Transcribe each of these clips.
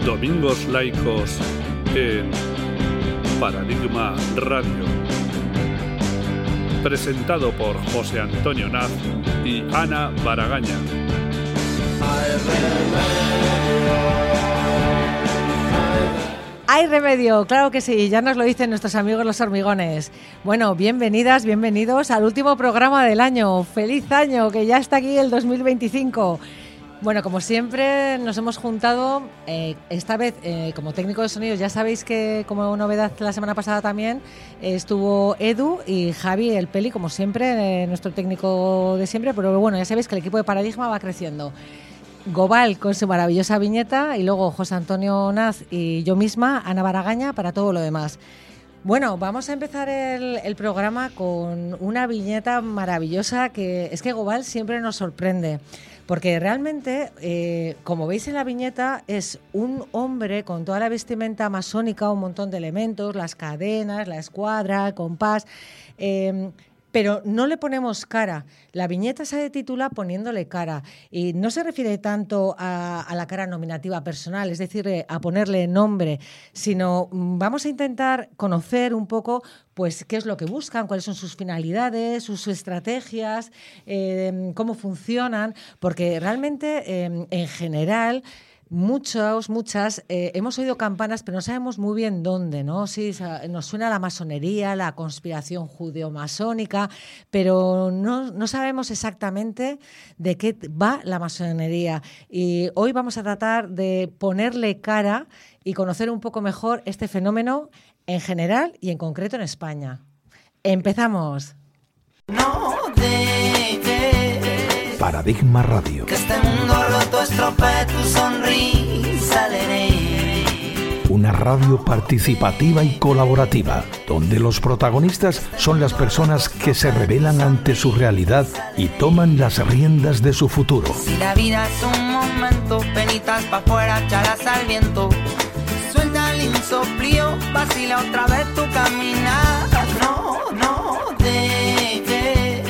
Domingos Laicos en Paradigma Radio. Presentado por José Antonio Naz y Ana Baragaña. ¡Hay remedio! Claro que sí, ya nos lo dicen nuestros amigos los hormigones. Bueno, bienvenidas, bienvenidos al último programa del año. ¡Feliz año! Que ya está aquí el 2025. Bueno, como siempre nos hemos juntado, esta vez como técnico de sonido. Ya sabéis que como novedad la semana pasada también estuvo Edu y Javi, el Peli, como siempre, nuestro técnico de siempre. Pero bueno, ya sabéis que el equipo de Paradigma va creciendo. Gobal con su maravillosa viñeta y luego José Antonio Naz y yo misma, Ana Baragaña, para todo lo demás. Bueno, vamos a empezar el programa con una viñeta maravillosa que es que Gobal siempre nos sorprende. Porque realmente, como veis en la viñeta, es un hombre con toda la vestimenta masónica, un montón de elementos, las cadenas, la escuadra, el compás, pero no le ponemos cara. La viñeta se titula Poniéndole cara y no se refiere tanto a la cara nominativa personal, es decir, a ponerle nombre, sino vamos a intentar conocer un poco pues qué es lo que buscan, cuáles son sus finalidades, sus estrategias, cómo funcionan, porque realmente en general muchas hemos oído campanas, pero no sabemos muy bien dónde, ¿no? Sí, nos suena la masonería, la conspiración judeo-masónica, pero no sabemos exactamente de qué va la masonería. Y hoy vamos a tratar de ponerle cara y conocer un poco mejor este fenómeno en general y en concreto en España. ¡Empezamos! No dejes Paradigma Radio. que este mundo roto estropee tu sonrisa alegre. Una radio participativa y colaborativa, donde los protagonistas son las personas que se rebelan ante su realidad y toman las riendas de su futuro. Si la vida es un momento, penitas pa' fuera, chalas al viento. Suelta el insoplío, vacila otra vez tu caminar. No dejes.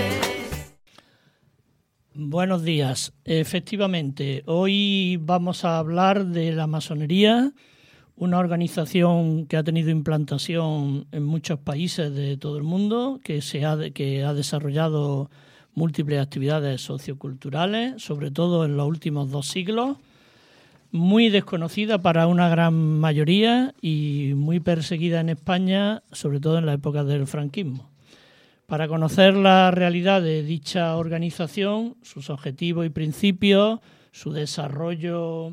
Buenos días. Efectivamente, hoy vamos a hablar de la masonería, una organización que ha tenido implantación en muchos países de todo el mundo, que ha desarrollado múltiples actividades socioculturales, sobre todo en los últimos 2 siglos, muy desconocida para una gran mayoría y muy perseguida en España, sobre todo en la época del franquismo. Para conocer la realidad de dicha organización, sus objetivos y principios, su desarrollo,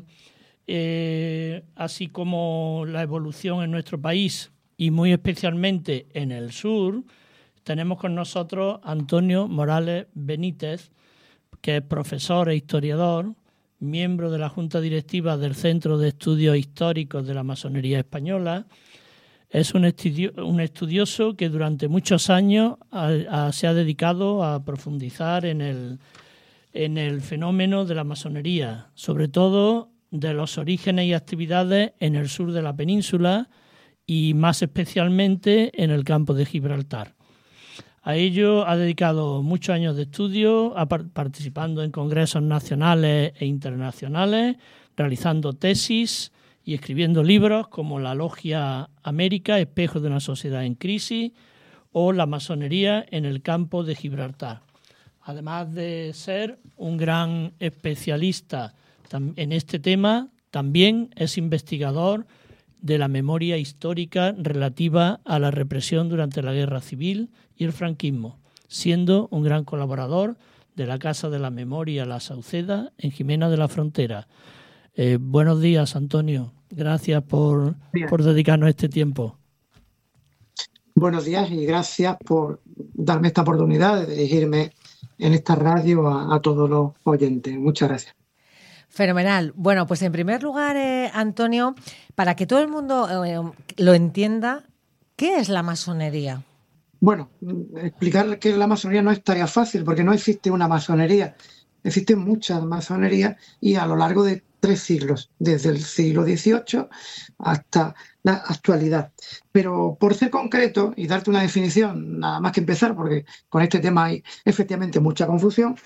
así como la evolución en nuestro país y muy especialmente en el sur, tenemos con nosotros a Antonio Morales Benítez, que es profesor e historiador, miembro de la Junta Directiva del Centro de Estudios Históricos de la Masonería Española. Es un estudioso que durante muchos años se ha dedicado a profundizar en el fenómeno de la masonería, sobre todo de los orígenes y actividades en el sur de la península y más especialmente en el campo de Gibraltar. A ello ha dedicado muchos años de estudio, participando en congresos nacionales e internacionales, realizando tesis y escribiendo libros como La Logia América, Espejo de una sociedad en crisis, o La masonería en el campo de Gibraltar. Además de ser un gran especialista en este tema, también es investigador de la memoria histórica relativa a la represión durante la Guerra Civil y el franquismo, siendo un gran colaborador de la Casa de la Memoria La Sauceda en Jimena de la Frontera. Buenos días, Antonio. Gracias por dedicarnos este tiempo. Buenos días y gracias por darme esta oportunidad de dirigirme en esta radio a todos los oyentes. Muchas gracias. Fenomenal. Bueno, pues en primer lugar, Antonio, para que todo el mundo lo entienda, ¿qué es la masonería? Bueno, explicar qué es la masonería no es tarea fácil porque no existe una masonería. Existen muchas masonerías y a lo largo de 3 siglos, desde el siglo XVIII hasta la actualidad. Pero por ser concreto y darte una definición, nada más que empezar, porque con este tema hay efectivamente mucha confusión,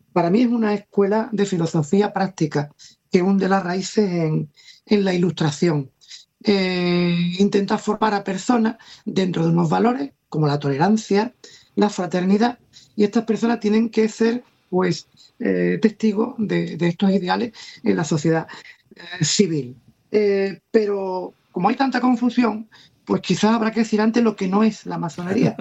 Para mí es una escuela de filosofía práctica que hunde las raíces en la Ilustración. Intenta formar a personas dentro de unos valores como la tolerancia, la fraternidad, y estas personas tienen que ser pues testigos de estos ideales en la sociedad civil. Pero como hay tanta confusión, pues quizás habrá que decir antes lo que no es la masonería,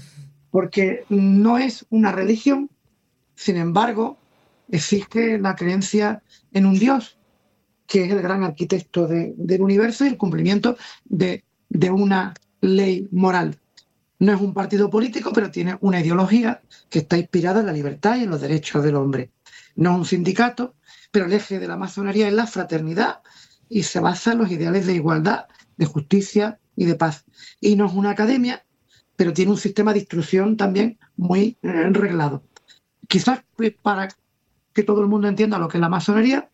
porque no es una religión. Sin embargo, existe la creencia en un Dios, que es el gran arquitecto del universo y el cumplimiento de una ley moral. No es un partido político, pero tiene una ideología que está inspirada en la libertad y en los derechos del hombre. No es un sindicato, pero el eje de la masonería es la fraternidad y se basa en los ideales de igualdad, de justicia y de paz. Y no es una academia, pero tiene un sistema de instrucción también muy reglado. Quizás para que todo el mundo entienda lo que es la masonería,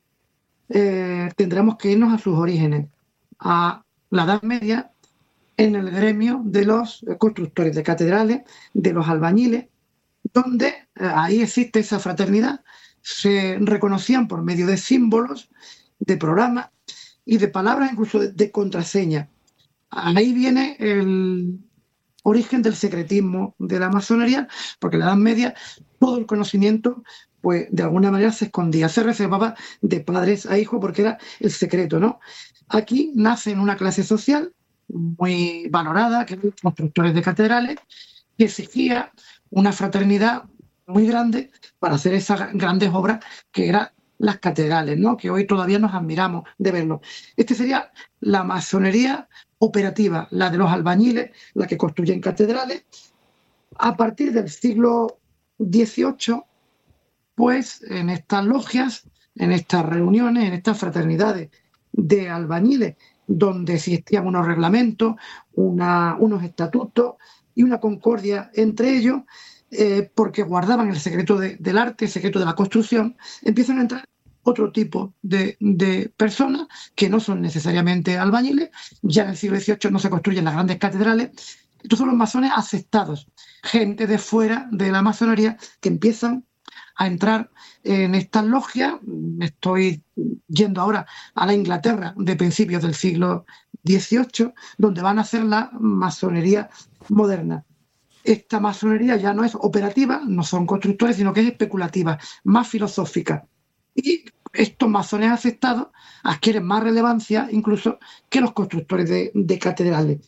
tendremos que irnos a sus orígenes, a la Edad Media, en el gremio de los constructores de catedrales, de los albañiles, donde ahí existe esa fraternidad, se reconocían por medio de símbolos, de programas y de palabras, incluso de contraseñas. Ahí viene el origen del secretismo de la masonería, porque en la Edad Media todo el conocimiento, pues de alguna manera se escondía, se reservaba de padres a hijos porque era el secreto, ¿no? Aquí nace en una clase social muy valorada, que eran los constructores de catedrales, que exigía una fraternidad muy grande para hacer esas grandes obras que eran las catedrales, ¿no? Que hoy todavía nos admiramos de verlo. Este sería la masonería operativa, la de los albañiles, la que construyen catedrales. A partir del siglo XVIII, pues en estas logias, en estas reuniones, en estas fraternidades de albañiles, donde existían unos reglamentos, unos estatutos y una concordia entre ellos, porque guardaban el secreto del arte, el secreto de la construcción, empiezan a entrar otro tipo de personas que no son necesariamente albañiles. Ya en el siglo XVIII no se construyen las grandes catedrales. Estos son los masones aceptados, gente de fuera de la masonería que empiezan a entrar en estas logias. Estoy yendo ahora a la Inglaterra de principios del siglo XVIII, donde van a hacer la masonería moderna. Esta masonería ya no es operativa, no son constructores, sino que es especulativa, más filosófica. Y estos masones aceptados adquieren más relevancia incluso que los constructores de catedrales.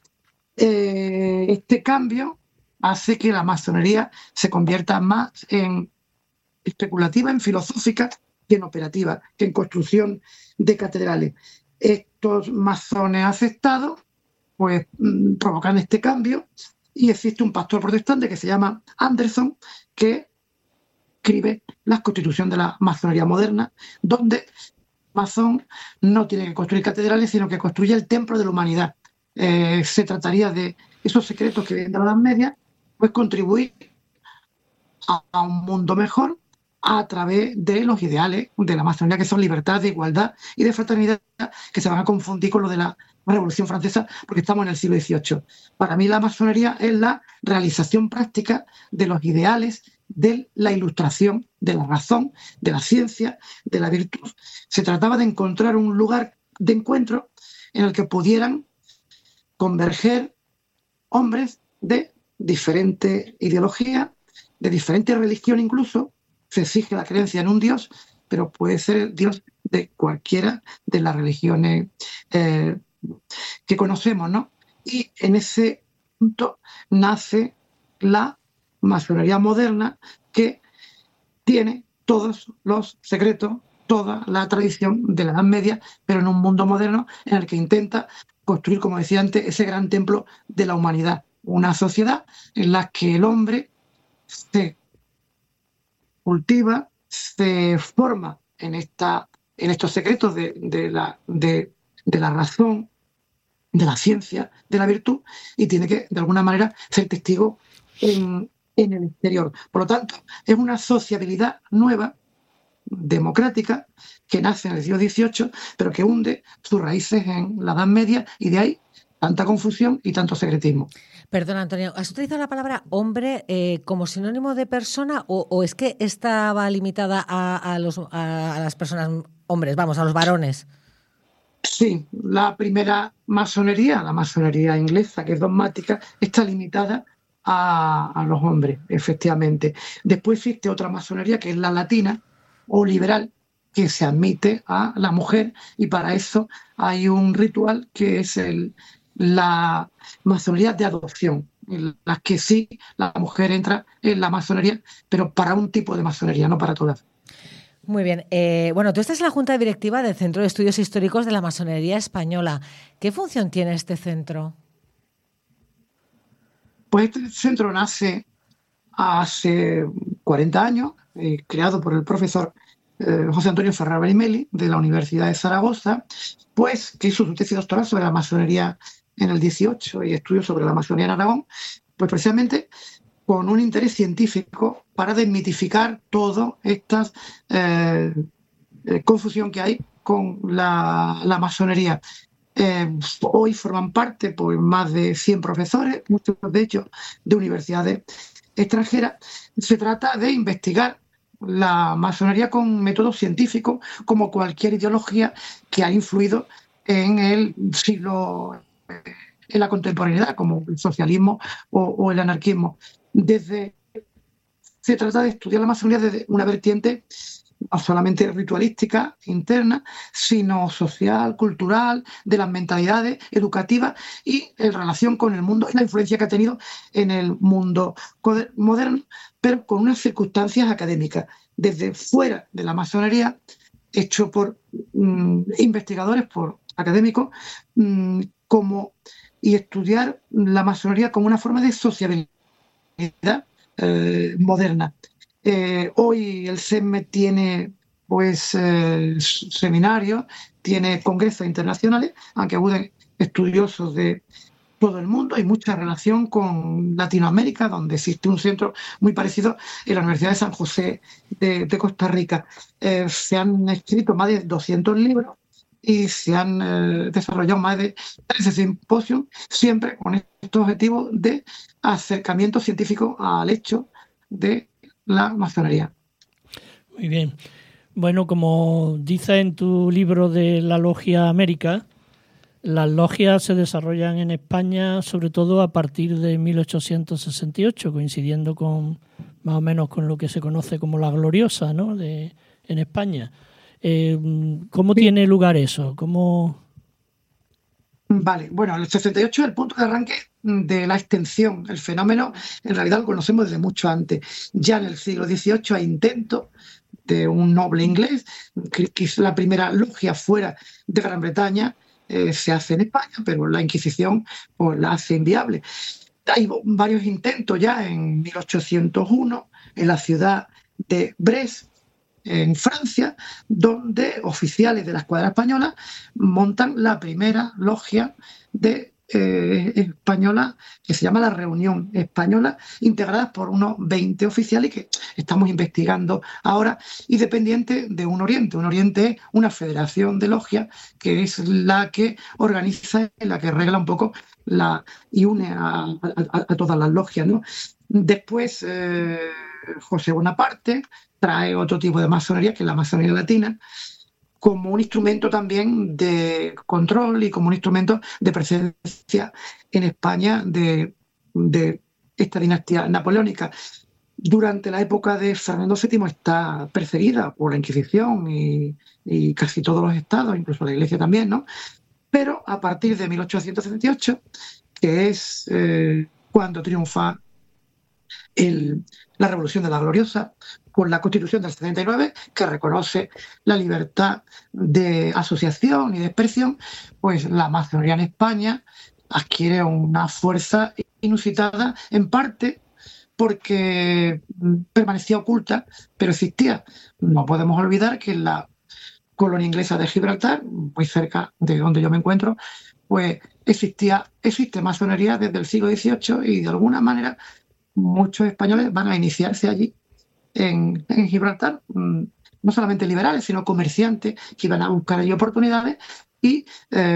Este cambio hace que la masonería se convierta más en especulativa, en filosófica, que en operativa, que en construcción de catedrales. Estos masones aceptados pues provocan este cambio y existe un pastor protestante que se llama Anderson, que escribe la Constitución de la masonería moderna, donde el masón no tiene que construir catedrales, sino que construye el templo de la humanidad. Se trataría de esos secretos que vienen de la Edad Media, pues contribuir a un mundo mejor a través de los ideales de la masonería, que son libertad, de igualdad y de fraternidad, que se van a confundir con lo de la Revolución Francesa, porque estamos en el siglo XVIII. Para mí la masonería es la realización práctica de los ideales de la Ilustración, de la razón, de la ciencia, de la virtud. Se trataba de encontrar un lugar de encuentro en el que pudieran converger hombres de diferente ideología, de diferente religión incluso. Se exige la creencia en un Dios, pero puede ser el Dios de cualquiera de las religiones que conocemos, ¿no? Y en ese punto nace la masonería moderna, que tiene todos los secretos, toda la tradición de la Edad Media, pero en un mundo moderno en el que intenta construir, como decía antes, ese gran templo de la humanidad. Una sociedad en la que el hombre se cultiva, se forma en estos secretos de la razón, de la ciencia, de la virtud, y tiene que, de alguna manera, ser testigo en el exterior. Por lo tanto, es una sociabilidad nueva, democrática, que nace en el siglo XVIII, pero que hunde sus raíces en la Edad Media, y de ahí tanta confusión y tanto secretismo. Perdona, Antonio, ¿has utilizado la palabra hombre como sinónimo de persona o es que estaba limitada a las personas hombres, vamos, a los varones? Sí, la primera masonería, la masonería inglesa, que es dogmática, está limitada a los hombres, efectivamente. Después existe otra masonería, que es la latina o liberal, que se admite a la mujer, y para eso hay un ritual que es la masonería de adopción, en las que sí la mujer entra en la masonería, pero para un tipo de masonería, no para todas. Muy bien. Bueno, tú estás en la Junta Directiva del Centro de Estudios Históricos de la Masonería Española. ¿Qué función tiene este centro? Pues este centro nace hace 40 años, creado por el profesor José Antonio Ferrer Berimeli, de la Universidad de Zaragoza, pues que hizo su tesis doctoral sobre la masonería en el 18 y estudios sobre la masonería en Aragón, pues precisamente con un interés científico para desmitificar toda esta confusión que hay con la masonería. Hoy forman parte pues, más de 100 profesores, muchos de ellos de universidades extranjeras. Se trata de investigar la masonería con métodos científicos, como cualquier ideología que ha influido en el siglo, en la contemporaneidad, como el socialismo o el anarquismo. Se trata de estudiar la masonería desde una vertiente no solamente ritualística interna, sino social, cultural, de las mentalidades educativas y en relación con el mundo y la influencia que ha tenido en el mundo moderno, pero con unas circunstancias académicas. Desde fuera de la masonería, hecho por investigadores, por académicos, y estudiar la masonería como una forma de sociabilidad moderna. Hoy el CESME tiene pues seminarios, tiene congresos internacionales, aunque acuden estudiosos de todo el mundo. Hay mucha relación con Latinoamérica, donde existe un centro muy parecido en la Universidad de San José de Costa Rica. Se han escrito más de 200 libros y se han desarrollado más de 13 simposios, siempre con este objetivo de acercamiento científico al hecho de la masonería. Muy bien. Bueno, como dice en tu libro de la Logia América, las logias se desarrollan en España sobre todo a partir de 1868, coincidiendo con más o menos con lo que se conoce como la Gloriosa, ¿no? En España. ¿Cómo tiene lugar eso? Vale, bueno, el 68 es el punto de arranque de la extensión. El fenómeno, en realidad, lo conocemos desde mucho antes. Ya en el siglo XVIII hay intentos de un noble inglés, que es la primera logia fuera de Gran Bretaña, se hace en España, pero la Inquisición pues, la hace inviable. Hay varios intentos ya en 1801 en la ciudad de Brest, en Francia, donde oficiales de la escuadra española montan la primera logia española, que se llama la Reunión Española, integrada por unos 20 oficiales que estamos investigando ahora y dependiente de Un Oriente. Un Oriente es una federación de logias que es la que organiza, la que regla un poco y une a todas las logias, ¿no? Después, José Bonaparte trae otro tipo de masonería, que es la masonería latina, como un instrumento también de control y como un instrumento de presencia en España de esta dinastía napoleónica. Durante la época de Fernando VII está perseguida por la Inquisición y casi todos los estados, incluso la Iglesia también, ¿no? Pero a partir de 1878, que es cuando triunfa la Revolución de la Gloriosa, con la Constitución del 79, que reconoce la libertad de asociación y de expresión, pues la masonería en España adquiere una fuerza inusitada, en parte porque permanecía oculta, pero existía. No podemos olvidar que en la colonia inglesa de Gibraltar, muy cerca de donde yo me encuentro, pues existe masonería desde el siglo XVIII y de alguna manera muchos españoles van a iniciarse allí en Gibraltar, no solamente liberales, sino comerciantes que iban a buscar allí oportunidades y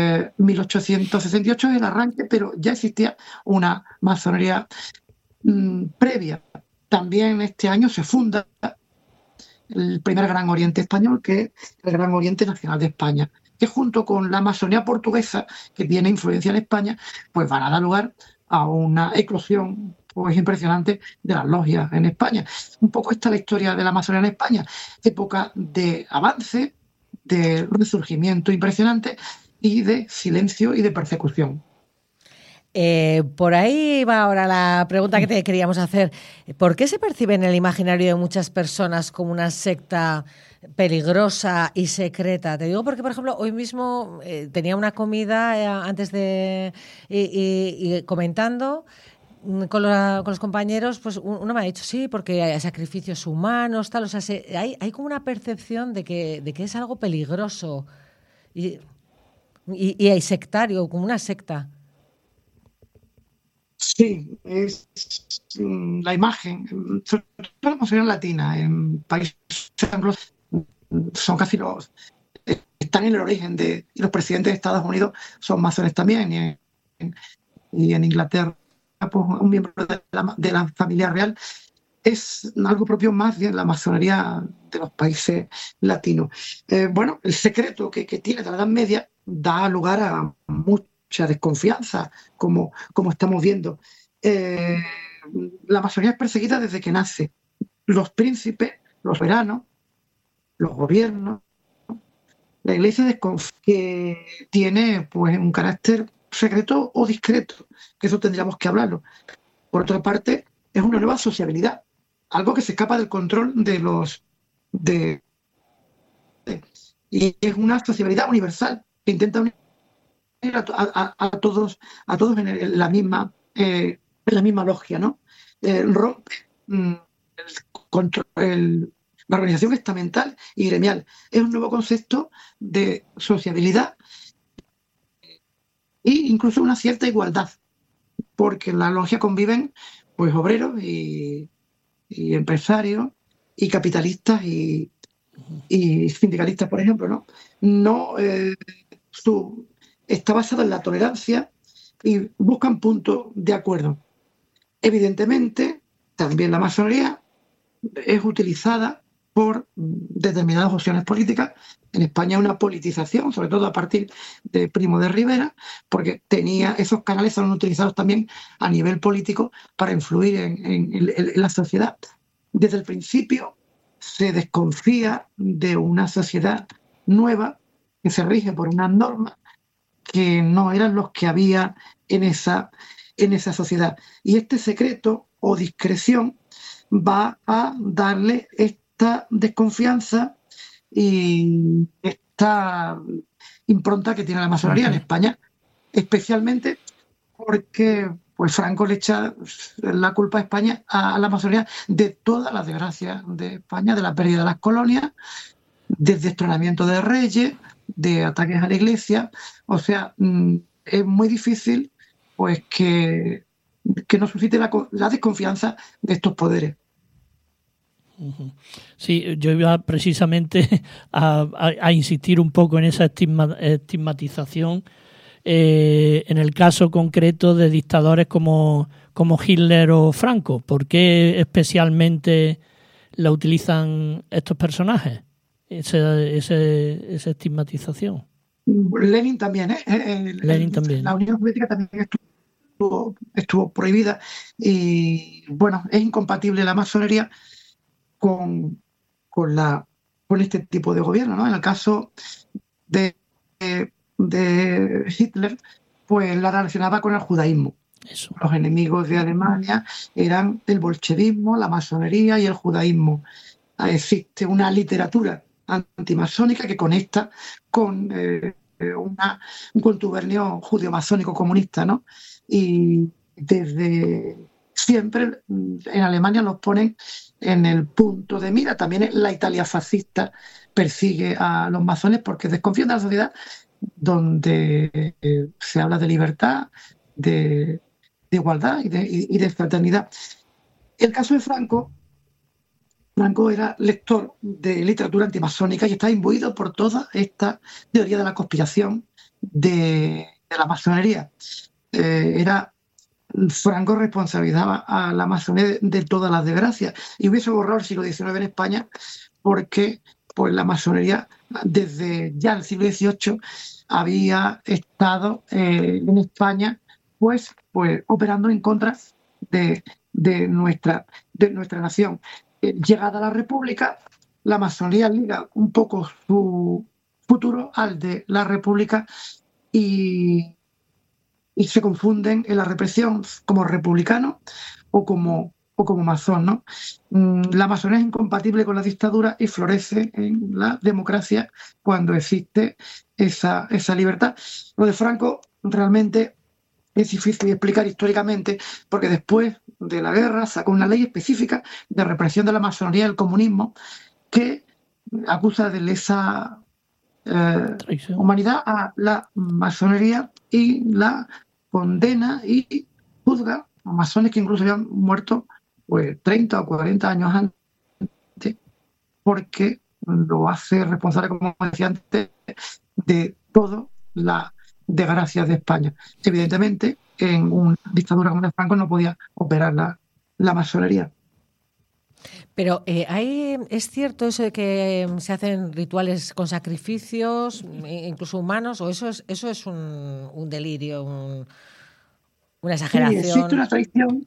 1868 es el arranque, pero ya existía una masonería previa. También este año se funda el primer Gran Oriente español, que es el Gran Oriente Nacional de España, que junto con la masonía portuguesa, que tiene influencia en España, pues van a dar lugar a una eclosión pues impresionante de las logias en España. Un poco esta es la historia de la masonería en España, época de avance, de resurgimiento impresionante y de silencio y de persecución. Por ahí va ahora la pregunta que te queríamos hacer. ¿Por qué se percibe en el imaginario de muchas personas como una secta peligrosa y secreta? Te digo porque, por ejemplo, hoy mismo tenía una comida antes de... y comentando con los compañeros, pues uno me ha dicho, sí, porque hay sacrificios humanos, tal, o sea, hay como una percepción de que es algo peligroso y hay sectario, como una secta. Sí, es la imagen, sobre todo la masonería latina, en países anglos, son casi están en el origen de, y los presidentes de Estados Unidos son masones también, y en Inglaterra, pues un miembro de la familia real. Es algo propio más bien la masonería de los países latinos. Bueno, el secreto que tiene de la Edad Media da lugar a mucha desconfianza, como estamos viendo. La masonería es perseguida desde que nace. Los príncipes, los soberanos, los gobiernos, la Iglesia desconfía que tiene pues un carácter secreto o discreto, que eso tendríamos que hablarlo. Por otra parte, es una nueva sociabilidad, algo que se escapa del control y es una sociabilidad universal que intenta unir a todos en la misma logia, ¿no? Rompe la organización estamental y gremial. Es un nuevo concepto de sociabilidad e incluso una cierta igualdad, porque en la logia conviven pues obreros y empresarios y capitalistas y sindicalistas, por ejemplo, ¿no? Está basado en la tolerancia y buscan puntos de acuerdo. Evidentemente, también la masonería es utilizada por determinadas opciones políticas. En España una politización, sobre todo a partir de Primo de Rivera, porque esos canales son utilizados también a nivel político para influir en la sociedad. Desde el principio se desconfía de una sociedad nueva que se rige por unas normas que no eran los que había en esa sociedad. Y este secreto o discreción va a darle esta desconfianza y esta impronta que tiene la masonería en España, especialmente porque pues Franco le echa la culpa a España, a la masonería, de todas las desgracias de España, de la pérdida de las colonias, del destronamiento de reyes, de ataques a la Iglesia. O sea, es muy difícil pues que no suscite la desconfianza de estos poderes. Sí, yo iba precisamente a insistir un poco en esa estigmatización en el caso concreto de dictadores como Hitler o Franco. ¿Por qué especialmente la utilizan estos personajes? Esa estigmatización. Lenin también, Lenin también. La Unión Soviética también estuvo prohibida y bueno, es incompatible la masonería con este tipo de gobierno, ¿no? En el caso de Hitler, pues la relacionaba con el judaísmo. Eso. Los enemigos de Alemania eran el bolchevismo, la masonería y el judaísmo. Existe una literatura antimasónica que conecta con un contubernio judeo-masónico comunista, ¿no? Y desde siempre en Alemania los ponen en el punto de mira. También la Italia fascista persigue a los masones porque desconfían de la sociedad donde se habla de libertad, de igualdad y de fraternidad. El caso de Franco era lector de literatura antimasónica y está imbuido por toda esta teoría de la conspiración de la masonería. Franco responsabilizaba a la masonería de todas las desgracias y hubiese borrado el siglo XIX en España porque pues, la masonería desde ya el siglo XVIII había estado en España pues operando en contra de nuestra nación. Llegada la República, la masonería liga un poco su futuro al de la República y se confunden en la represión como republicano o como masón, ¿no? La masonería es incompatible con la dictadura y florece en la democracia cuando existe esa libertad. Lo de Franco realmente es difícil de explicar históricamente porque después de la guerra sacó una ley específica de represión de la masonería y el comunismo que acusa de lesa humanidad a la masonería y la condena y juzga a masones que incluso habían muerto pues 30 o 40 años antes porque lo hace responsable, como decía antes, de todas las desgracias de España. Evidentemente, en una dictadura como la de Franco no podía operar la masonería. Pero ¿es cierto eso de que se hacen rituales con sacrificios, incluso humanos, o eso es un delirio, una exageración? Sí, existe una tradición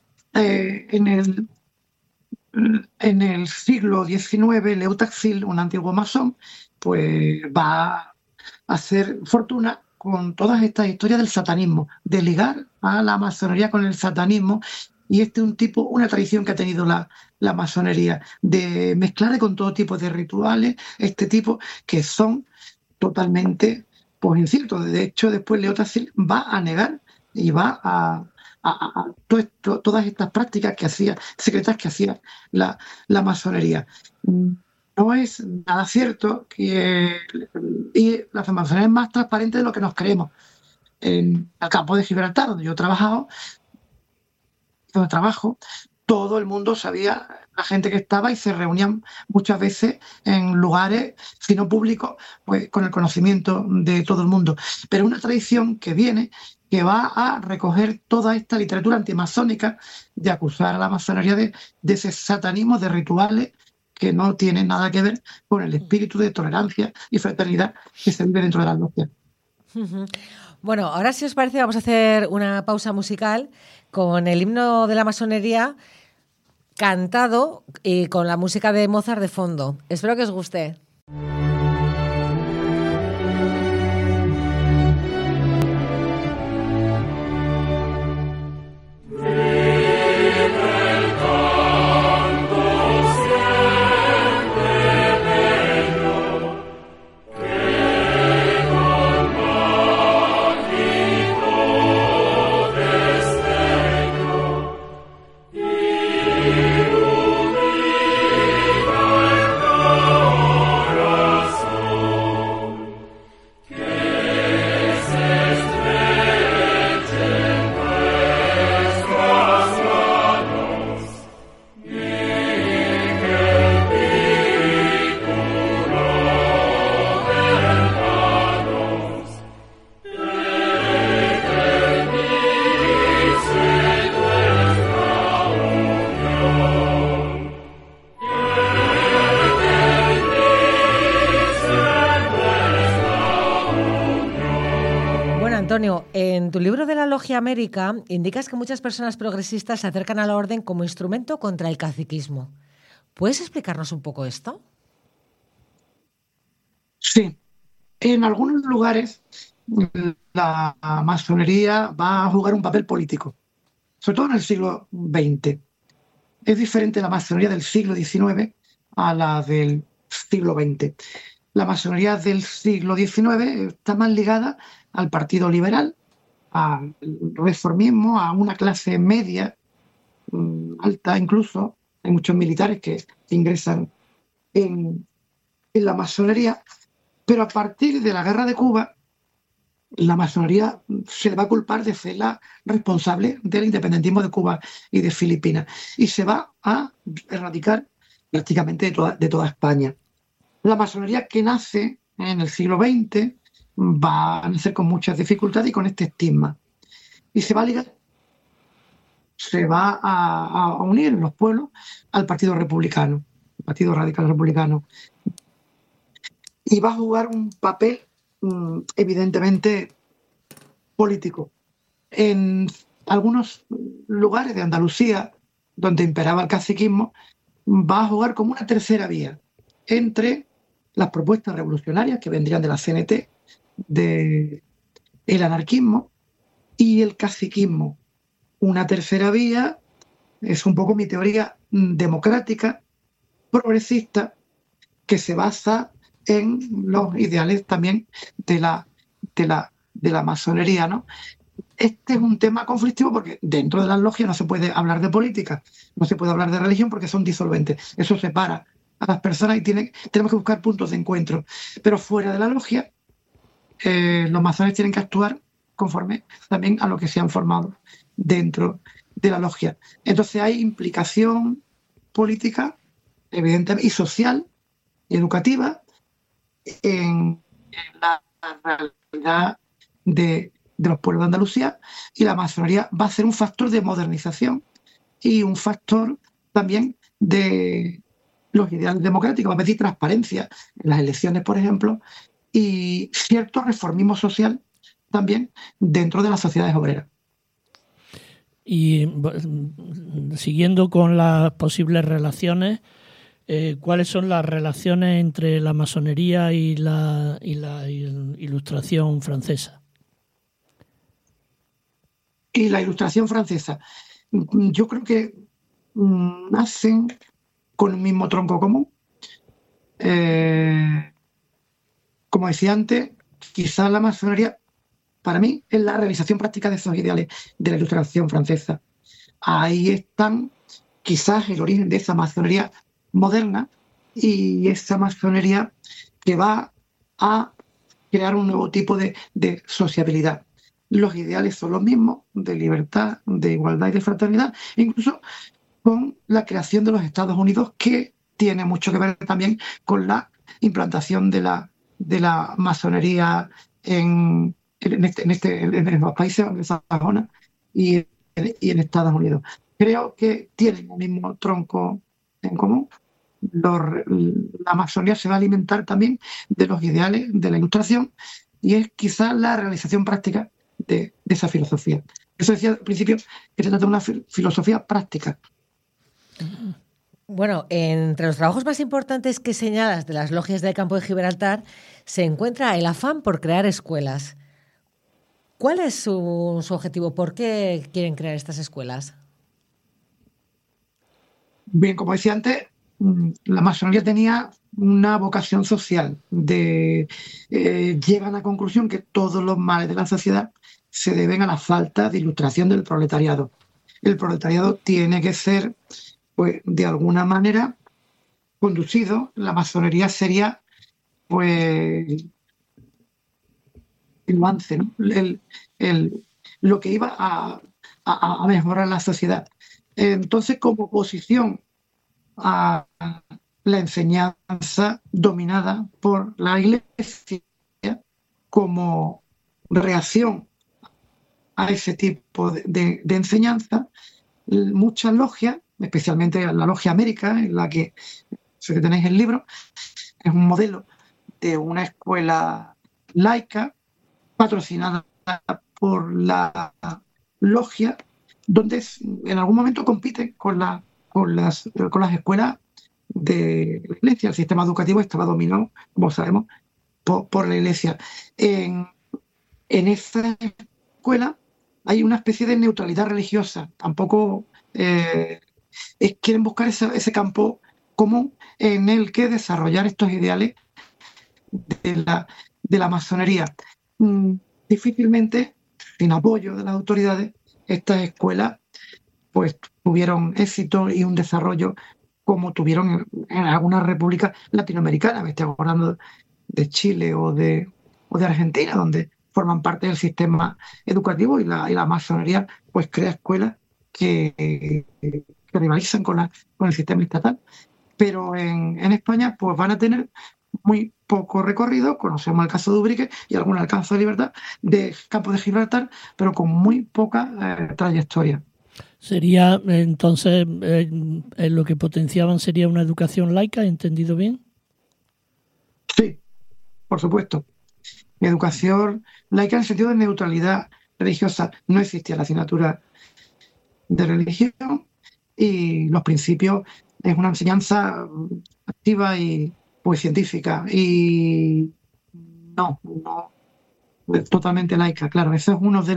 en el siglo XIX, Leo Taxil, un antiguo masón, pues va a hacer fortuna con todas estas historias del satanismo, de ligar a la masonería con el satanismo. Y una tradición que ha tenido la masonería, de mezclar con todo tipo de rituales, que son totalmente inciertos. De hecho, después Leo Taxil va a negar y va a todas estas prácticas secretas que hacía la masonería. No es nada cierto y la masonería es más transparente de lo que nos creemos. En el campo de Gibraltar, donde yo trabajo, todo el mundo sabía la gente que estaba y se reunían muchas veces en lugares, si no públicos, pues con el conocimiento de todo el mundo. Pero una tradición que va a recoger toda esta literatura antimasónica de acusar a la masonería de ese satanismo, de rituales que no tienen nada que ver con el espíritu de tolerancia y fraternidad que se vive dentro de las logias. Bueno, ahora si os parece vamos a hacer una pausa musical con el himno de la masonería cantado y con la música de Mozart de fondo. Espero que os guste. Antonio, en tu libro de la Logia América indicas que muchas personas progresistas se acercan a la orden como instrumento contra el caciquismo. ¿Puedes explicarnos un poco esto? Sí. En algunos lugares la masonería va a jugar un papel político, sobre todo en el siglo XX. Es diferente la masonería del siglo XIX a la del siglo XX. La masonería del siglo XIX está más ligada al Partido Liberal, al reformismo, a una clase media, alta incluso. Hay muchos militares que ingresan en la masonería, pero a partir de la guerra de Cuba, la masonería se le va a culpar de ser la responsable del independentismo de Cuba y de Filipinas, y se va a erradicar prácticamente de toda España. La masonería que nace en el siglo XX va a nacer con muchas dificultades y con este estigma. Y se va a ligar, se va a unir en los pueblos al Partido Republicano, el Partido Radical Republicano, y va a jugar un papel evidentemente político. En algunos lugares de Andalucía, donde imperaba el caciquismo, va a jugar como una tercera vía entre las propuestas revolucionarias que vendrían de la CNT, del anarquismo y el caciquismo. Una tercera vía es un poco mi teoría democrática, progresista, que se basa en los ideales también de la masonería, ¿no? Este es un tema conflictivo porque dentro de las logias no se puede hablar de política, no se puede hablar de religión porque son disolventes. Eso separa a las personas y tenemos que buscar puntos de encuentro. Pero fuera de la logia, los masones tienen que actuar conforme también a lo que se han formado dentro de la logia. Entonces hay implicación política, evidentemente, y social y educativa en la realidad de los pueblos de Andalucía, y la masonería va a ser un factor de modernización y un factor también de los ideales democráticos, va a pedir transparencia en las elecciones, por ejemplo, y cierto reformismo social también dentro de las sociedades obreras. Y siguiendo con las posibles relaciones, ¿cuáles son las relaciones entre la masonería y la Ilustración francesa? Y la Ilustración francesa, yo creo que nacen con un mismo tronco común. Como decía antes, quizás la masonería, para mí, es la realización práctica de esos ideales de la Ilustración francesa. Ahí están quizás el origen de esa masonería moderna y esa masonería que va a crear un nuevo tipo de sociabilidad. Los ideales son los mismos, de libertad, de igualdad y de fraternidad, incluso con la creación de los Estados Unidos, que tiene mucho que ver también con la implantación de la masonería en los países anglosajones y en Estados Unidos. Creo que tienen el mismo tronco en común. La masonería se va a alimentar también de los ideales de la Ilustración y es quizás la realización práctica de esa filosofía. Eso decía al principio, que se trata de una filosofía práctica. Bueno, entre los trabajos más importantes que señalas de las logias del Campo de Gibraltar se encuentra el afán por crear escuelas. ¿Cuál es su objetivo? ¿Por qué quieren crear estas escuelas? Bien, como decía antes, la masonería tenía una vocación social. Llegan a la conclusión que todos los males de la sociedad se deben a la falta de ilustración del proletariado. El proletariado tiene que ser, pues, de alguna manera conducido. La masonería sería, pues, el avance, ¿no? Lo que iba a mejorar la sociedad. Entonces, como oposición a la enseñanza dominada por la Iglesia, como reacción a ese tipo de enseñanza, muchas logias, especialmente la Logia América, en la que tenéis el libro, es un modelo de una escuela laica patrocinada por la logia, donde en algún momento compiten con las escuelas de la Iglesia. El sistema educativo estaba dominado, como sabemos, por la Iglesia. En esa escuela hay una especie de neutralidad religiosa. Tampoco quieren buscar ese campo común en el que desarrollar estos ideales de la masonería. Difícilmente, sin apoyo de las autoridades, estas escuelas pues tuvieron éxito y un desarrollo como tuvieron en algunas repúblicas latinoamericanas. Me estoy acordando de Chile o de Argentina, donde forman parte del sistema educativo, y la masonería pues crea escuelas que rivalizan con el sistema estatal. Pero en España pues van a tener muy poco recorrido, conocemos el caso de Ubrique y algún alcance de libertad de Campo de Gibraltar, pero con muy poca trayectoria. Sería, entonces, lo que potenciaban sería una educación laica, ¿entendido bien? Sí, por supuesto. Educación laica en el sentido de neutralidad religiosa. No existía la asignatura de religión y los principios es una enseñanza activa y pues científica y no es totalmente laica. Claro, eso es una de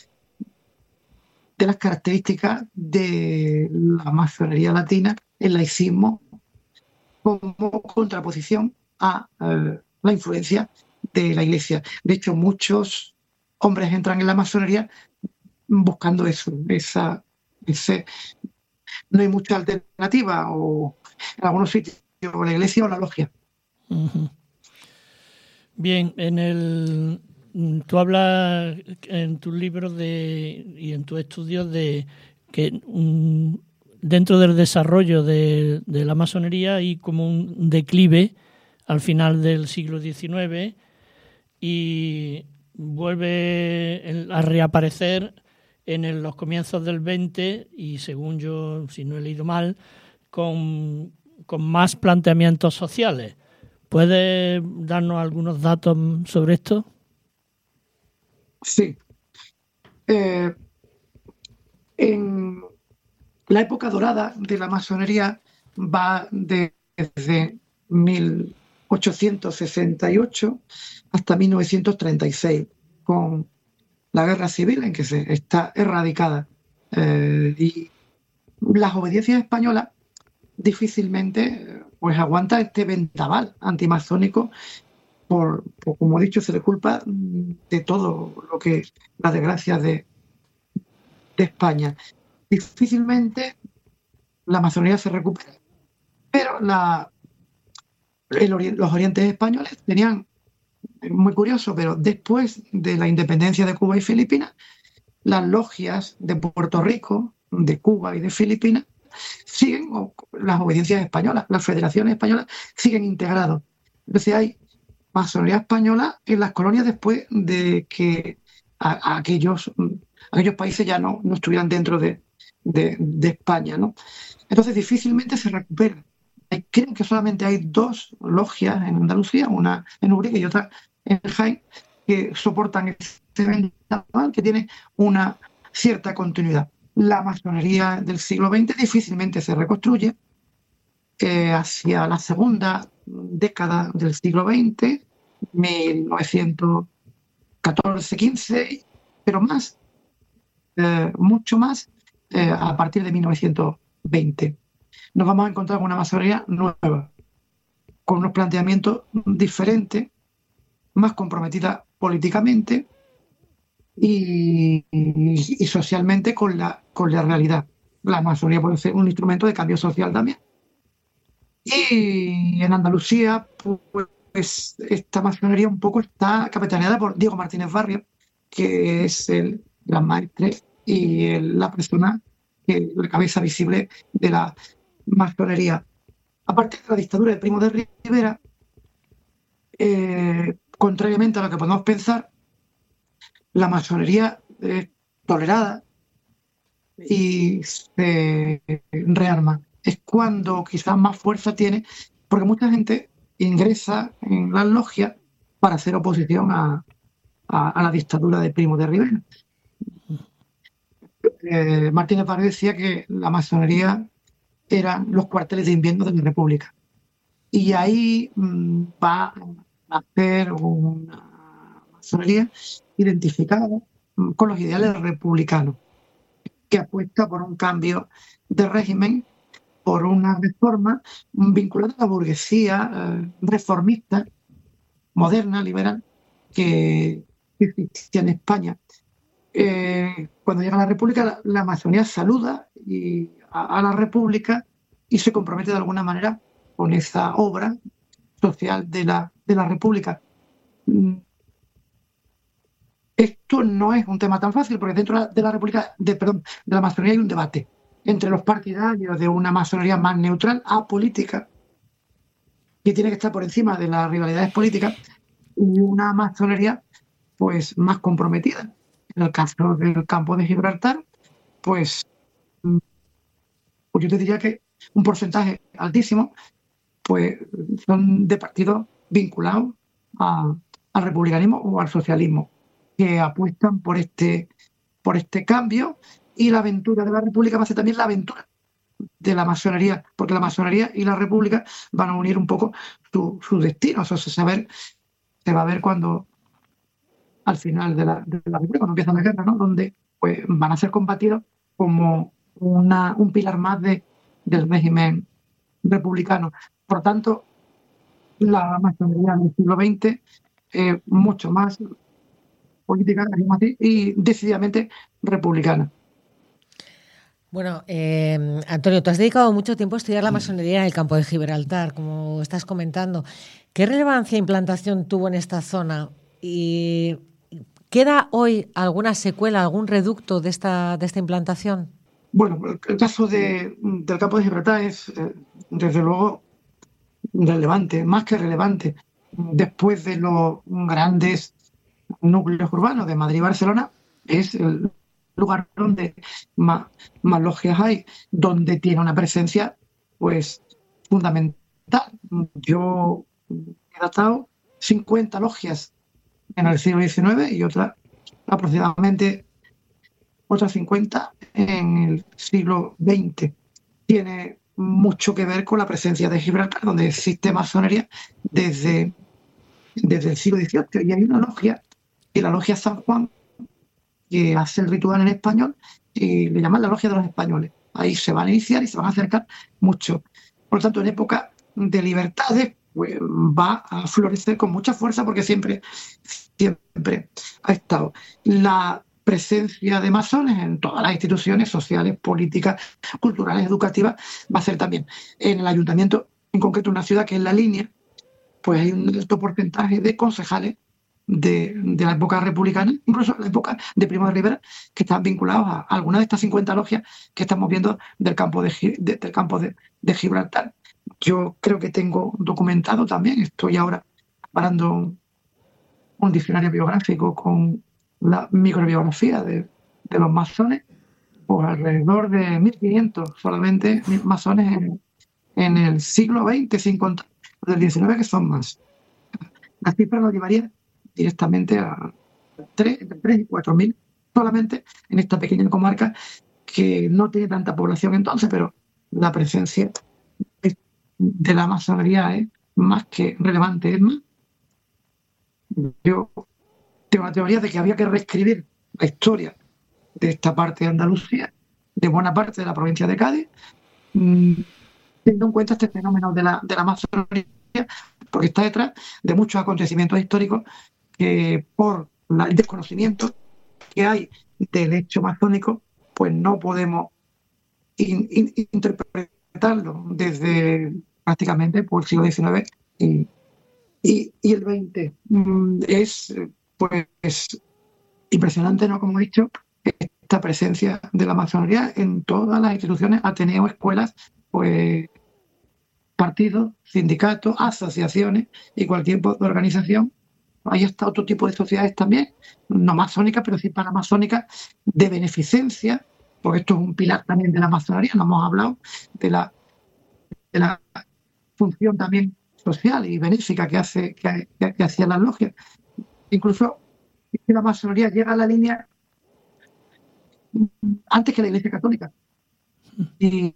las características de la masonería latina, el laicismo, como contraposición a la influencia de la Iglesia. De hecho, muchos hombres entran en la masonería buscando eso, no hay mucha alternativa, o en algunos sitios, o la Iglesia o la logia. Uh-huh. Bien, tú hablas en tus libros y en tus estudios de que dentro del desarrollo de la masonería hay como un declive al final del siglo XIX y vuelve a reaparecer en los comienzos del XX y, según yo, si no he leído mal, con más planteamientos sociales. ¿Puedes darnos algunos datos sobre esto? Sí. En la época dorada de la masonería va desde 1868 hasta 1936, con la guerra civil en que se está erradicada. Y las obediencias españolas difícilmente pues aguanta este vendaval antimasónico por, como he dicho, se le culpa de todo lo que la desgracia de España. Difícilmente la masonería se recupera, pero los orientes españoles tenían, muy curioso, pero después de la independencia de Cuba y Filipinas, las logias de Puerto Rico, de Cuba y de Filipinas siguen, las obediencias españolas, las federaciones españolas siguen integrados. Entonces hay masonería española en las colonias después de que aquellos países ya no estuvieran dentro de España, ¿no? Entonces difícilmente se recupera. Creo que solamente hay 2 logias en Andalucía, una en Ubrique y otra en Jaén, que soportan este vendaval, que tiene una cierta continuidad. La masonería del siglo XX difícilmente se reconstruye. Hacia la segunda década del siglo XX, 1914-15, pero más, mucho más, a partir de 1920. Nos vamos a encontrar con una masonería nueva, con unos planteamientos diferentes, más comprometida políticamente y socialmente con la realidad. La masonería puede ser un instrumento de cambio social también. Y en Andalucía, pues esta masonería un poco está capitaneada por Diego Martínez Barrio, que es el gran maestre y la persona, la cabeza visible de la masonería. A partir de la dictadura de Primo de Rivera, contrariamente a lo que podemos pensar, la masonería es tolerada y se rearma. Es cuando quizás más fuerza tiene, porque mucha gente ingresa en las logias para hacer oposición a la dictadura de Primo de Rivera. Martínez Barrio decía que la masonería eran los cuarteles de invierno de la República. Y ahí va a hacer una masonería identificada con los ideales republicanos, que apuesta por un cambio de régimen, por una reforma vinculada a la burguesía reformista, moderna, liberal, que existía en España. Cuando llega la República, la masonería saluda a la República y se compromete de alguna manera con esa obra social de la República. Esto no es un tema tan fácil, porque dentro de la República, de la masonería hay un debate entre los partidarios de una masonería más neutral, apolítica, que tiene que estar por encima de las rivalidades políticas, y una masonería pues más comprometida. En el caso del campo de Gibraltar, pues, pues yo te diría que un porcentaje altísimo pues son de partidos vinculados al republicanismo o al socialismo, que apuestan por este cambio, y la aventura de la república va a ser también la aventura de la masonería, porque la masonería y la república van a unir un poco sus destinos. O sea, se va a ver cuando, al final de la república, cuando empieza la guerra, ¿no? Donde pues van a ser combatidos como un pilar más del régimen republicano. Por lo tanto, la masonería del siglo XX es mucho más política y decididamente republicana. Bueno, Antonio, tú has dedicado mucho tiempo a estudiar la masonería en el campo de Gibraltar, como estás comentando. ¿Qué relevancia e implantación tuvo en esta zona? ¿Y queda hoy alguna secuela, algún reducto de esta implantación? Bueno, el caso del campo de Gibraltar es, desde luego, relevante, más que relevante. Después de los grandes núcleos urbanos de Madrid y Barcelona, es el lugar donde más logias hay, donde tiene una presencia pues fundamental. Yo he datado 50 logias en el siglo XIX y aproximadamente otras 50 en el siglo XX. Tiene mucho que ver con la presencia de Gibraltar, donde existe masonería desde el siglo XVIII. Y hay una logia, y la logia San Juan, que hace el ritual en español, y le llaman la logia de los españoles. Ahí se van a iniciar y se van a acercar mucho. Por lo tanto, en época de libertades, pues, va a florecer con mucha fuerza, porque siempre ha estado la presencia de masones en todas las instituciones sociales, políticas, culturales, educativas. Va a ser también en el ayuntamiento, en concreto una ciudad que es La Línea, pues hay un alto porcentaje de concejales de la época republicana, incluso la época de Primo de Rivera, que están vinculados a algunas de estas 50 logias que estamos viendo del campo de Gibraltar. Yo creo que tengo documentado también, estoy ahora preparando un diccionario biográfico con la microbiografía de los masones, pues alrededor de 1.500 solamente masones en el siglo XX, sin contar del XIX, que son más. La cifra nos llevaría directamente a 3 y 4.000 solamente en esta pequeña comarca, que no tiene tanta población entonces, pero la presencia de la masonería es más que relevante. Es más, yo tengo la teoría de que había que reescribir la historia de esta parte de Andalucía, de buena parte de la provincia de Cádiz, teniendo en cuenta este fenómeno de la masonería, porque está detrás de muchos acontecimientos históricos que, por el desconocimiento que hay del hecho masónico, pues no podemos interpretarlo desde prácticamente por el siglo XIX y el XX. Es pues impresionante, ¿no? Como he dicho, esta presencia de la masonería en todas las instituciones, ateneos, escuelas, pues partidos, sindicatos, asociaciones y cualquier tipo de organización. Hay hasta otro tipo de sociedades también, no masónicas, pero sí paramasónicas, de beneficencia, porque esto es un pilar también de la masonería. No hemos hablado de la función también social y benéfica que hacían las logias. Incluso la masonería llega a La Línea antes que la Iglesia Católica. Y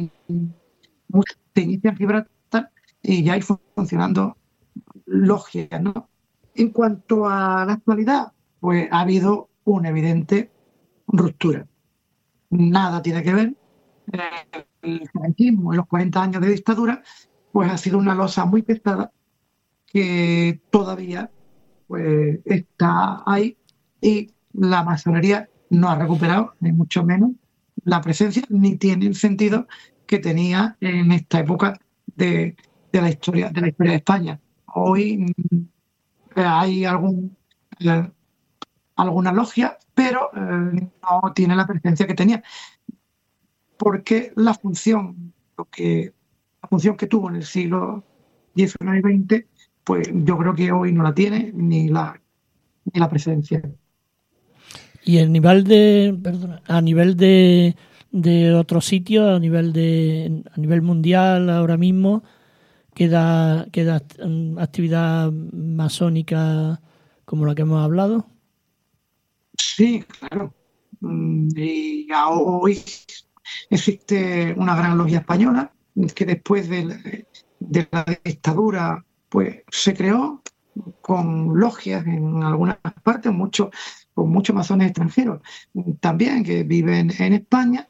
se inicia en Gibraltar y ya hay funcionando logias, ¿no? En cuanto a la actualidad, pues ha habido una evidente ruptura. Nada tiene que ver. El franquismo y los 40 años de dictadura, pues ha sido una losa muy pesada que todavía pues está ahí, y la masonería no ha recuperado ni mucho menos la presencia, ni tiene el sentido que tenía en esta época de la historia de España. Hoy hay alguna logia, pero no tiene la presencia que tenía, porque la función que tuvo en el siglo XIX y XX, pues yo creo que hoy no la tiene ni la presencia. Y a nivel de otros sitios, a nivel mundial ahora mismo, queda actividad masónica como la que hemos hablado. Sí, claro. Y hoy existe una gran logia española que después de la dictadura pues se creó con logias en algunas partes, con muchos masones extranjeros también que viven en España.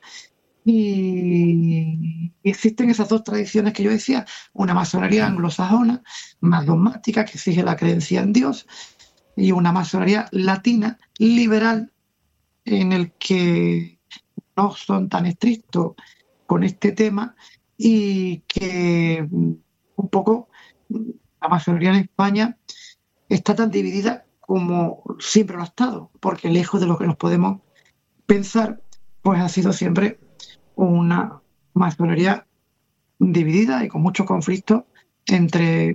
Y existen esas dos tradiciones que yo decía, una masonería anglosajona, más dogmática, que exige la creencia en Dios, y una masonería latina, liberal, en el que no son tan estrictos con este tema y que un poco la masonería en España está tan dividida como siempre lo ha estado, porque lejos de lo que nos podemos pensar, pues ha sido siempre una masonería dividida y con muchos conflictos entre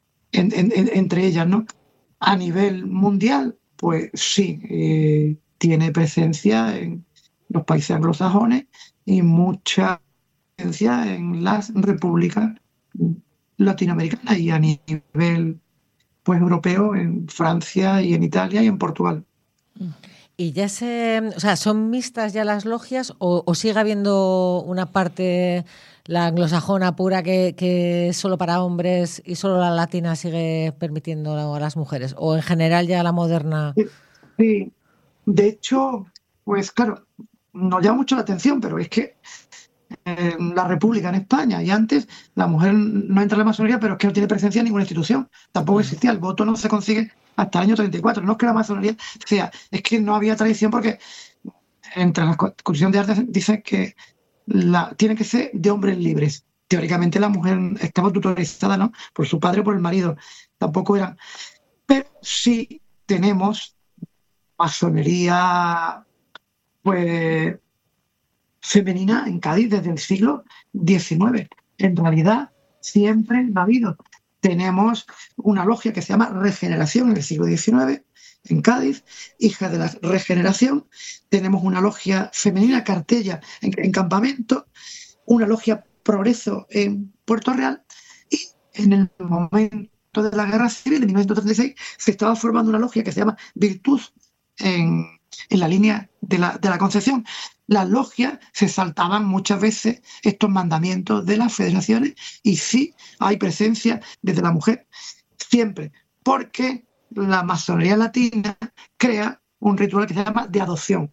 ellas, ¿no? A nivel mundial, pues sí, tiene presencia en los países anglosajones y mucha presencia en las repúblicas latinoamericanas y a nivel pues europeo en Francia y en Italia y en Portugal. ¿Y ya son mixtas ya las logias o sigue habiendo una parte, la anglosajona pura, que es solo para hombres y solo la latina sigue permitiendo a las mujeres? ¿O en general ya la moderna? Sí, de hecho, pues claro, nos llama mucho la atención, pero es que en la República, en España, y antes la mujer no entra en la masonería, pero es que no tiene presencia en ninguna institución. Tampoco existía, el voto no se consigue hasta el año 34. No es que la masonería sea, es que no había tradición porque entre la Constitución de Artes dice que tiene que ser de hombres libres. Teóricamente la mujer estaba tutorizada, ¿no?, por su padre o por el marido. Tampoco eran. Pero sí tenemos masonería, pues, femenina en Cádiz desde el siglo XIX. En realidad siempre ha habido. Tenemos una logia que se llama Regeneración en el siglo XIX en Cádiz, hija de la Regeneración. Tenemos una logia femenina, Cartella, en Campamento, una logia Progreso en Puerto Real, y en el momento de la Guerra Civil de 1936 se estaba formando una logia que se llama Virtud en la línea de la Concepción. Las logias se saltaban muchas veces estos mandamientos de las federaciones y sí hay presencia desde la mujer, siempre, porque la masonería latina crea un ritual que se llama de adopción.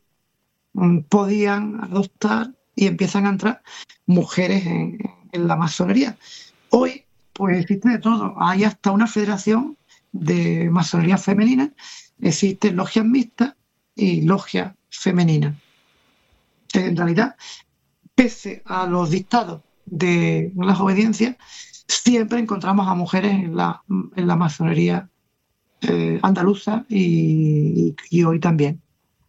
Podían adoptar y empiezan a entrar mujeres en la masonería. Hoy, pues existe de todo. Hay hasta una federación de masonería femenina, existen logias mixtas y logias femeninas. En realidad, pese a los dictados de las obediencias, siempre encontramos a mujeres en la masonería andaluza y hoy también.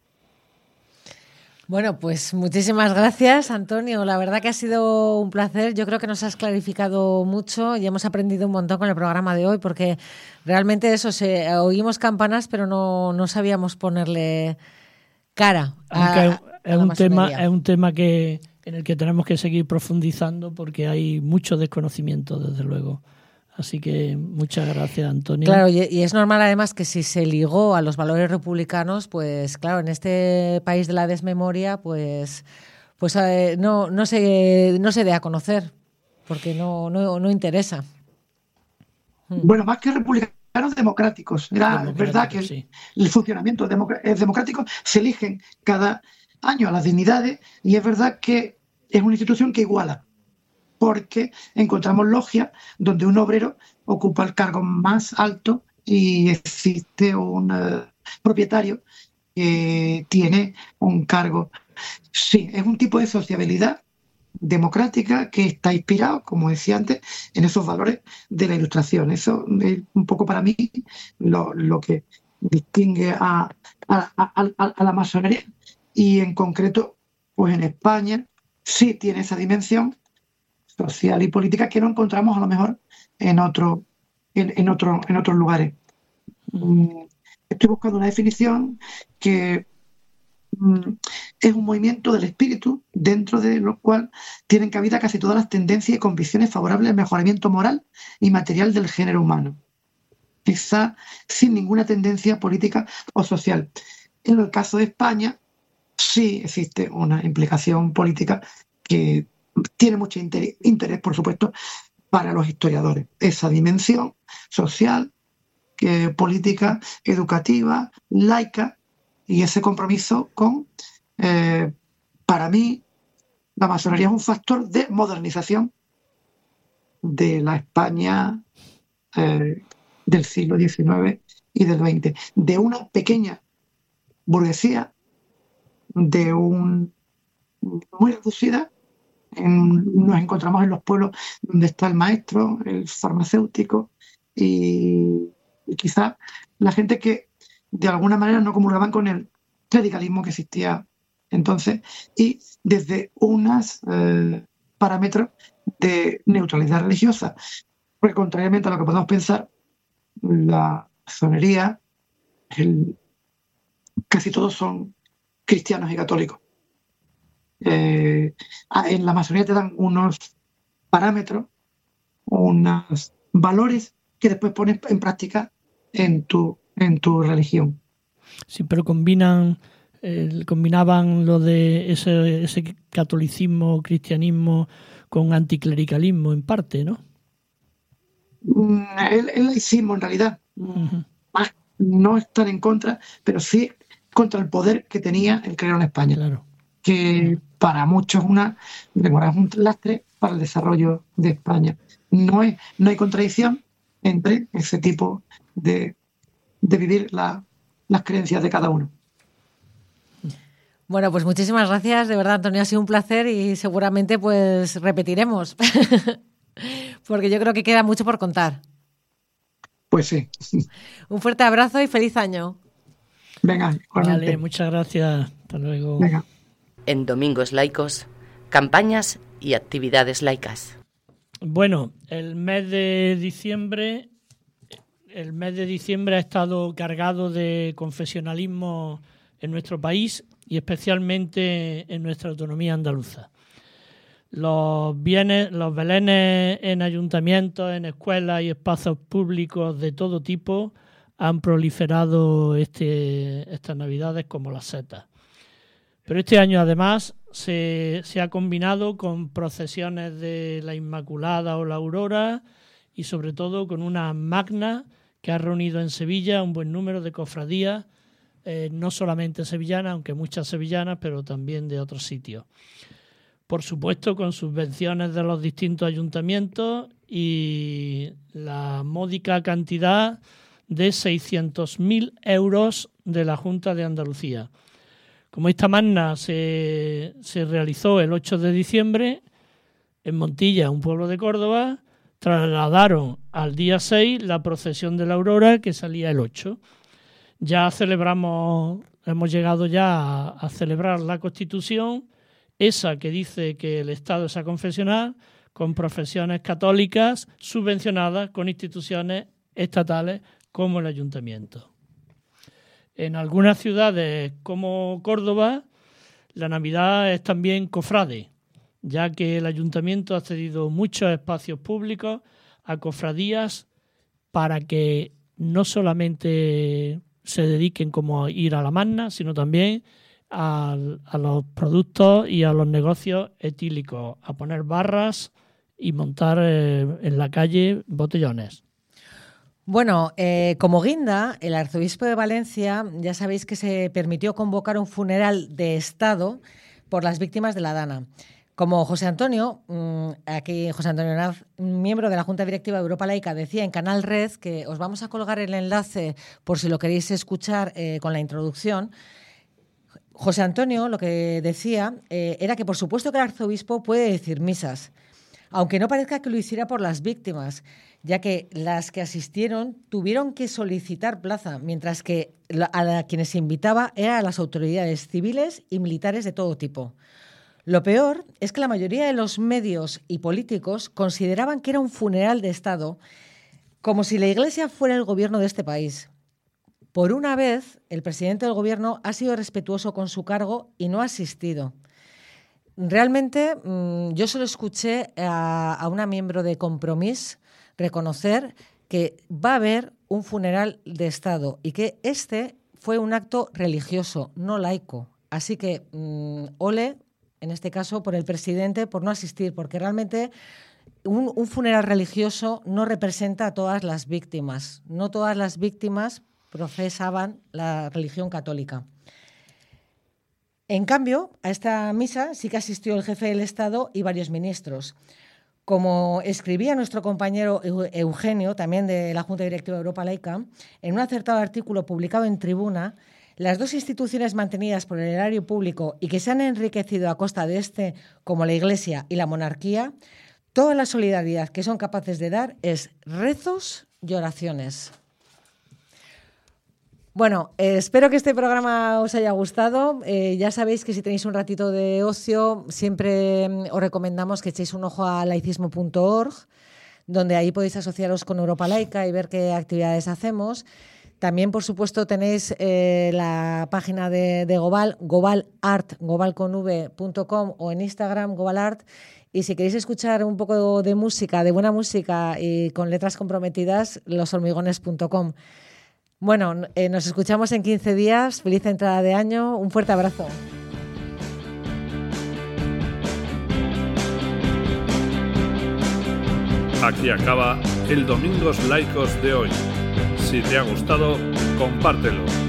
Bueno, pues muchísimas gracias, Antonio. La verdad que ha sido un placer. Yo creo que nos has clarificado mucho y hemos aprendido un montón con el programa de hoy, porque realmente oímos campanas, pero no sabíamos ponerle cara a es un tema en el que tenemos que seguir profundizando porque hay mucho desconocimiento, desde luego. Así que muchas gracias, Antonio. Claro, y es normal además que si se ligó a los valores republicanos, pues claro, en este país de la desmemoria, pues no se dé a conocer, porque no interesa. Bueno, más que republicanos, democráticos. Es verdad que sí, el funcionamiento democrático se eligen cada año a las dignidades, y es verdad que es una institución que iguala, porque encontramos logias donde un obrero ocupa el cargo más alto y existe un propietario que tiene un cargo. Sí, es un tipo de sociabilidad democrática que está inspirado, como decía antes, en esos valores de la Ilustración. Eso es un poco para mí lo que distingue a la masonería, y en concreto, pues en España sí tiene esa dimensión social y política que no encontramos a lo mejor en otros lugares. Estoy buscando una definición que es un movimiento del espíritu dentro de lo cual tienen cabida casi todas las tendencias y convicciones favorables al mejoramiento moral y material del género humano, quizá sin ninguna tendencia política o social. En el caso de España sí existe una implicación política que tiene mucho interés, por supuesto, para los historiadores. Esa dimensión social, política, educativa, laica, y ese compromiso con, para mí, la masonería es un factor de modernización de la España del siglo XIX y del XX, de una pequeña burguesía, muy reducida. Nos encontramos en los pueblos donde está el maestro, el farmacéutico y quizás la gente que de alguna manera no comulgaban con el clericalismo que existía entonces, y desde unos parámetros de neutralidad religiosa. Porque contrariamente a lo que podemos pensar, la masonería, casi todos son cristianos y católicos. En la masonería te dan unos parámetros, unos valores que después pones en práctica en tu religión. Sí, pero combinaban lo de ese catolicismo, cristianismo con anticlericalismo en parte, ¿no? El laicismo en realidad. Uh-huh. Más no están en contra, pero sí contra el poder que tenía el clero en España. Claro. Que para muchos es un lastre para el desarrollo de España. No hay contradicción entre ese tipo de vivir las creencias de cada uno. Bueno, pues muchísimas gracias, de verdad, Antonio, ha sido un placer y seguramente pues repetiremos, porque yo creo que queda mucho por contar. Pues sí. Un fuerte abrazo y feliz año. Venga, igualmente. Vale, muchas gracias. Hasta luego. Venga. En Domingos Laicos, campañas y actividades laicas. Bueno, el mes de diciembre ha estado cargado de confesionalismo en nuestro país y especialmente en nuestra autonomía andaluza. Los belenes en ayuntamientos, en escuelas y espacios públicos de todo tipo han proliferado estas Navidades como las setas. Pero este año además se ha combinado con procesiones de la Inmaculada o la Aurora y sobre todo con una magna que ha reunido en Sevilla un buen número de cofradías, no solamente sevillanas, aunque muchas sevillanas, pero también de otros sitios. Por supuesto, con subvenciones de los distintos ayuntamientos y la módica cantidad de 600.000 euros de la Junta de Andalucía. Como esta magna se realizó el 8 de diciembre, en Montilla, un pueblo de Córdoba, trasladaron al día 6 la procesión de la Aurora, que salía el 8. Ya hemos llegado ya a celebrar la Constitución, esa que dice que el Estado es aconfesional, con profesiones católicas subvencionadas con instituciones estatales como el Ayuntamiento. En algunas ciudades como Córdoba, la Navidad es también cofrade, ya que el Ayuntamiento ha cedido muchos espacios públicos a cofradías para que no solamente se dediquen como a ir a la magna, sino también a los productos y a los negocios etílicos, a poner barras y montar en la calle botellones. Bueno, como guinda, el arzobispo de Valencia, ya sabéis que se permitió convocar un funeral de Estado por las víctimas de la Dana. Como José Antonio, aquí José Antonio Naz, miembro de la Junta Directiva de Europa Laica, decía en Canal Red, que os vamos a colgar el enlace por si lo queréis escuchar con la introducción. José Antonio lo que decía era que por supuesto que el arzobispo puede decir misas, aunque no parezca que lo hiciera por las víctimas, ya que las que asistieron tuvieron que solicitar plaza, mientras que a quienes se invitaba eran a las autoridades civiles y militares de todo tipo. Lo peor es que la mayoría de los medios y políticos consideraban que era un funeral de Estado, como si la Iglesia fuera el gobierno de este país. Por una vez, el presidente del gobierno ha sido respetuoso con su cargo y no ha asistido. Realmente, yo solo escuché a una miembro de Compromís reconocer que va a haber un funeral de Estado y que este fue un acto religioso, no laico. Así que, ole, en este caso, por el presidente, por no asistir, porque realmente un funeral religioso no representa a todas las víctimas. No todas las víctimas profesaban la religión católica. En cambio, a esta misa sí que asistió el jefe del Estado y varios ministros. Como escribía nuestro compañero Eugenio, también de la Junta Directiva de Europa Laica, en un acertado artículo publicado en Tribuna, las dos instituciones mantenidas por el erario público y que se han enriquecido a costa de este, como la Iglesia y la monarquía, toda la solidaridad que son capaces de dar es rezos y oraciones. Bueno, espero que este programa os haya gustado. Ya sabéis que si tenéis un ratito de ocio, siempre os recomendamos que echéis un ojo a laicismo.org, donde ahí podéis asociaros con Europa Laica y ver qué actividades hacemos. También, por supuesto, tenéis la página de Gobal, gobalart, gobalconv.com, o en Instagram, gobalart. Y si queréis escuchar un poco de música, de buena música y con letras comprometidas, loshormigones.com. Bueno, nos escuchamos en 15 días. Feliz entrada de año. Un fuerte abrazo. Aquí acaba el Domingos Laicos de hoy. Si te ha gustado, compártelo.